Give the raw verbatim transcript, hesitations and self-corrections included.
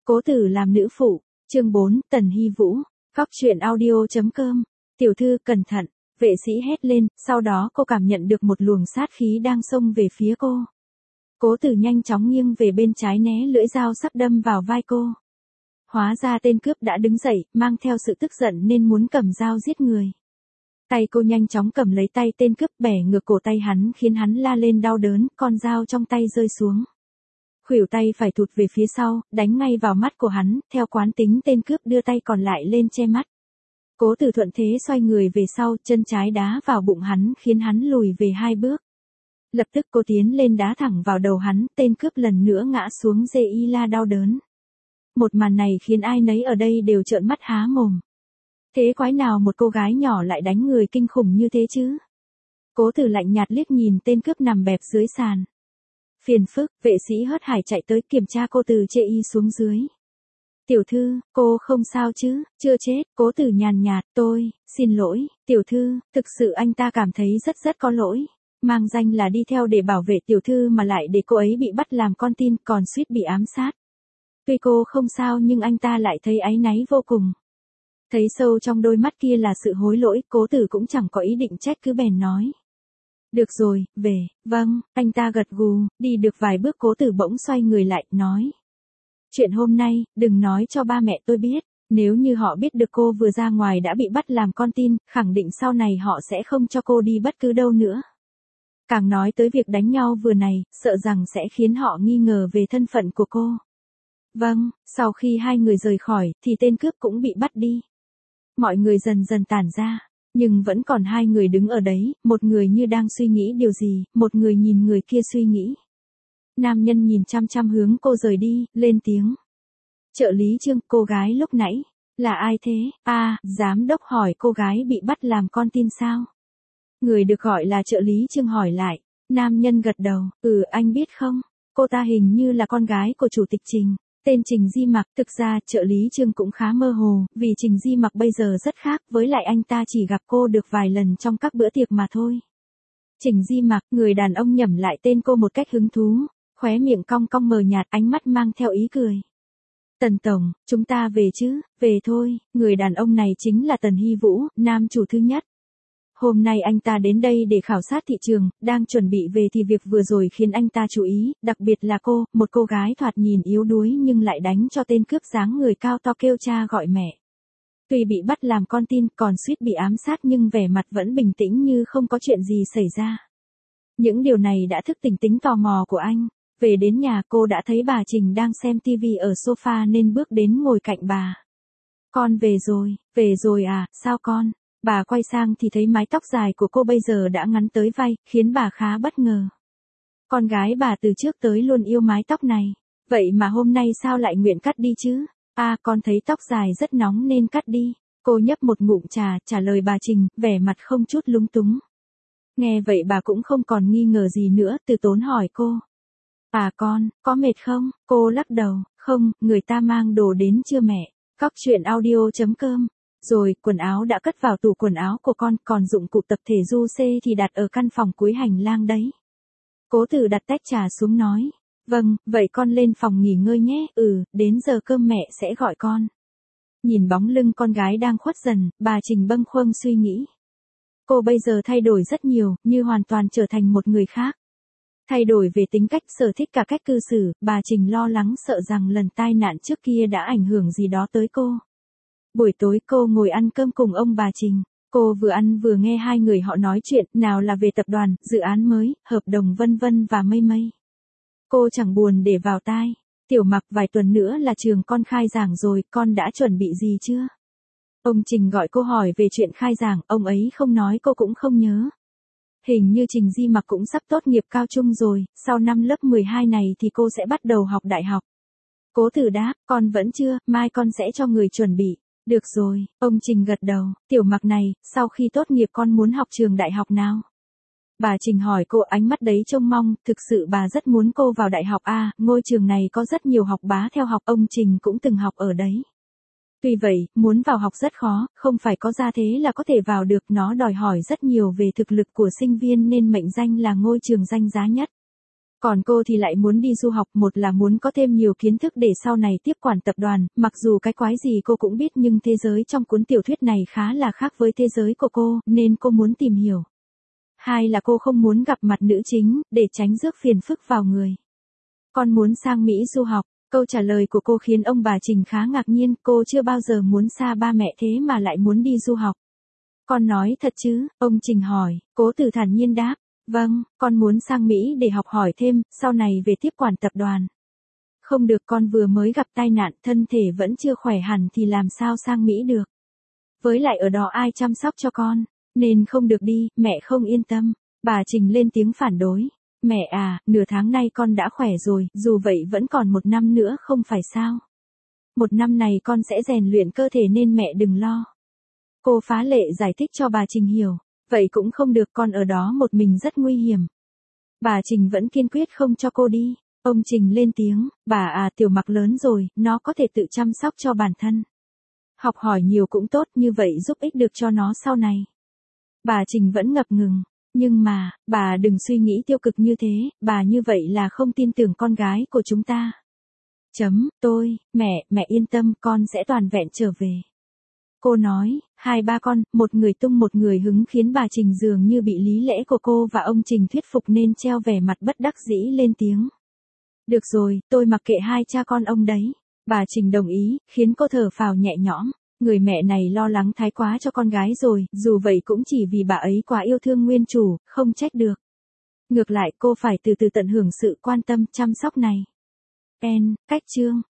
Cố tử làm nữ phụ, chương bốn, Tần Hy Vũ, Góc truyện audio chấm com. Tiểu thư cẩn thận, vệ sĩ hét lên, sau đó cô cảm nhận được một luồng sát khí đang xông về phía cô. Cố tử nhanh chóng nghiêng về bên trái né lưỡi dao sắp đâm vào vai cô. Hóa ra tên cướp đã đứng dậy, mang theo sự tức giận nên muốn cầm dao giết người. Tay cô nhanh chóng cầm lấy tay tên cướp, bẻ ngược cổ tay hắn khiến hắn la lên đau đớn, con dao trong tay rơi xuống. Khuỷu tay phải thụt về phía sau, đánh ngay vào mắt của hắn, theo quán tính tên cướp đưa tay còn lại lên che mắt. Cố tử thuận thế xoay người về sau, chân trái đá vào bụng hắn khiến hắn lùi về hai bước. Lập tức cô tiến lên đá thẳng vào đầu hắn, tên cướp lần nữa ngã xuống dê y la đau đớn. Một màn này khiến ai nấy ở đây đều trợn mắt há mồm. Thế quái nào một cô gái nhỏ lại đánh người kinh khủng như thế chứ? Cố tử lạnh nhạt liếc nhìn tên cướp nằm bẹp dưới sàn. Phiền phức, vệ sĩ hớt hải chạy tới kiểm tra cô từ chê y xuống dưới. Tiểu thư, cô không sao chứ, chưa chết, cố tử nhàn nhạt, tôi, xin lỗi, tiểu thư, thực sự anh ta cảm thấy rất rất có lỗi. Mang danh là đi theo để bảo vệ tiểu thư mà lại để cô ấy bị bắt làm con tin còn suýt bị ám sát. Tuy cô không sao nhưng anh ta lại thấy áy náy vô cùng. Thấy sâu trong đôi mắt kia là sự hối lỗi, cố tử cũng chẳng có ý định trách cứ bèn nói. Được rồi, về, vâng, anh ta gật gù, đi được vài bước cố tử bỗng xoay người lại, nói. Chuyện hôm nay, đừng nói cho ba mẹ tôi biết, nếu như họ biết được cô vừa ra ngoài đã bị bắt làm con tin, khẳng định sau này họ sẽ không cho cô đi bất cứ đâu nữa. Càng nói tới việc đánh nhau vừa này, sợ rằng sẽ khiến họ nghi ngờ về thân phận của cô. Vâng, sau khi hai người rời khỏi, thì tên cướp cũng bị bắt đi. Mọi người dần dần tản ra. Nhưng vẫn còn hai người đứng ở đấy, một người như đang suy nghĩ điều gì, một người nhìn người kia suy nghĩ. Nam nhân nhìn chăm chăm hướng cô rời đi, lên tiếng. Trợ lý Trương, cô gái lúc nãy, là ai thế? A, à, giám đốc hỏi cô gái bị bắt làm con tin sao? Người được gọi là trợ lý Trương hỏi lại. Nam nhân gật đầu, ừ anh biết không, cô ta hình như là con gái của chủ tịch Trình. Tên Trình Di Mặc, thực ra trợ lý Trương cũng khá mơ hồ, vì Trình Di Mặc bây giờ rất khác, với lại anh ta chỉ gặp cô được vài lần trong các bữa tiệc mà thôi. Trình Di Mặc, người đàn ông nhẩm lại tên cô một cách hứng thú, khóe miệng cong cong mờ nhạt, ánh mắt mang theo ý cười. Tần Tổng, chúng ta về chứ, về thôi, người đàn ông này chính là Tần Hy Vũ, nam chủ thứ nhất. Hôm nay anh ta đến đây để khảo sát thị trường, đang chuẩn bị về thì việc vừa rồi khiến anh ta chú ý, đặc biệt là cô, một cô gái thoạt nhìn yếu đuối nhưng lại đánh cho tên cướp dáng người cao to kêu cha gọi mẹ. Tuy bị bắt làm con tin còn suýt bị ám sát nhưng vẻ mặt vẫn bình tĩnh như không có chuyện gì xảy ra. Những điều này đã thức tỉnh tính tò mò của anh. Về đến nhà cô đã thấy bà Trình đang xem tivi ở sofa nên bước đến ngồi cạnh bà. Con về rồi, về rồi à, sao con? Bà quay sang thì thấy mái tóc dài của cô bây giờ đã ngắn tới vai, khiến bà khá bất ngờ. Con gái bà từ trước tới luôn yêu mái tóc này, vậy mà hôm nay sao lại nguyện cắt đi chứ? À, con thấy tóc dài rất nóng nên cắt đi. Cô nhấp một ngụm trà, trả lời bà Trình, vẻ mặt không chút lúng túng. Nghe vậy bà cũng không còn nghi ngờ gì nữa, từ tốn hỏi cô. À con, có mệt không? Cô lắc đầu, không, người ta mang đồ đến chưa mẹ? Góc truyện audio chấm com. Rồi, quần áo đã cất vào tủ quần áo của con, còn dụng cụ tập thể du C thì đặt ở căn phòng cuối hành lang đấy. Cố tử đặt tách trà xuống nói. Vâng, vậy con lên phòng nghỉ ngơi nhé, ừ, đến giờ cơm mẹ sẽ gọi con. Nhìn bóng lưng con gái đang khuất dần, bà Trình bâng khuâng suy nghĩ. Cô bây giờ thay đổi rất nhiều, như hoàn toàn trở thành một người khác. Thay đổi về tính cách, sở thích, cả cách cư xử, bà Trình lo lắng sợ rằng lần tai nạn trước kia đã ảnh hưởng gì đó tới cô. Buổi tối cô ngồi ăn cơm cùng ông bà Trình. Cô vừa ăn vừa nghe hai người họ nói chuyện, nào là về tập đoàn, dự án mới, hợp đồng vân vân và mây mây. Cô chẳng buồn để vào tai. Tiểu Mặc, vài tuần nữa là trường con khai giảng rồi, con đã chuẩn bị gì chưa? Ông Trình gọi cô hỏi về chuyện khai giảng, ông ấy không nói cô cũng không nhớ. Hình như Trình Di Mặc cũng sắp tốt nghiệp cao trung rồi, sau năm lớp mười hai này thì cô sẽ bắt đầu học đại học. Cố tử đáp, con vẫn chưa, mai con sẽ cho người chuẩn bị. Được rồi, ông Trình gật đầu, Tiểu Mặc này, sau khi tốt nghiệp con muốn học trường đại học nào? Bà Trình hỏi cô, ánh mắt đấy trông mong, thực sự bà rất muốn cô vào đại học A, ngôi trường này có rất nhiều học bá theo học, ông Trình cũng từng học ở đấy. Tuy vậy, muốn vào học rất khó, không phải có gia thế là có thể vào được, nó đòi hỏi rất nhiều về thực lực của sinh viên nên mệnh danh là ngôi trường danh giá nhất. Còn cô thì lại muốn đi du học, một là muốn có thêm nhiều kiến thức để sau này tiếp quản tập đoàn, mặc dù cái quái gì cô cũng biết nhưng thế giới trong cuốn tiểu thuyết này khá là khác với thế giới của cô, nên cô muốn tìm hiểu. Hai là cô không muốn gặp mặt nữ chính, để tránh rước phiền phức vào người. Con muốn sang Mỹ du học. Câu trả lời của cô khiến ông bà Trình khá ngạc nhiên, cô chưa bao giờ muốn xa ba mẹ thế mà lại muốn đi du học. Con nói thật chứ, ông Trình hỏi, Cố Tử thản nhiên đáp, vâng, con muốn sang Mỹ để học hỏi thêm, sau này về tiếp quản tập đoàn. Không được, con vừa mới gặp tai nạn, thân thể vẫn chưa khỏe hẳn thì làm sao sang Mỹ được. Với lại ở đó ai chăm sóc cho con, nên không được đi, mẹ không yên tâm. Bà Trình lên tiếng phản đối. Mẹ à, nửa tháng nay con đã khỏe rồi, dù vậy vẫn còn một năm nữa không phải sao. Một năm này con sẽ rèn luyện cơ thể nên mẹ đừng lo. Cô phá lệ giải thích cho bà Trình hiểu. Vậy cũng không được, con ở đó một mình rất nguy hiểm. Bà Trình vẫn kiên quyết không cho cô đi. Ông Trình lên tiếng, bà à, Tiểu Mặc lớn rồi, nó có thể tự chăm sóc cho bản thân. Học hỏi nhiều cũng tốt, như vậy giúp ích được cho nó sau này. Bà Trình vẫn ngập ngừng. Nhưng mà, bà đừng suy nghĩ tiêu cực như thế, bà như vậy là không tin tưởng con gái của chúng ta. Chấm, tôi, mẹ, mẹ yên tâm, con sẽ toàn vẹn trở về. Cô nói, hai ba con, một người tung một người hứng khiến bà Trình dường như bị lý lẽ của cô và ông Trình thuyết phục nên treo vẻ mặt bất đắc dĩ lên tiếng. Được rồi, tôi mặc kệ hai cha con ông đấy. Bà Trình đồng ý, khiến cô thở phào nhẹ nhõm. Người mẹ này lo lắng thái quá cho con gái rồi, dù vậy cũng chỉ vì bà ấy quá yêu thương nguyên chủ, không trách được. Ngược lại cô phải từ từ tận hưởng sự quan tâm, chăm sóc này. N, cách chương.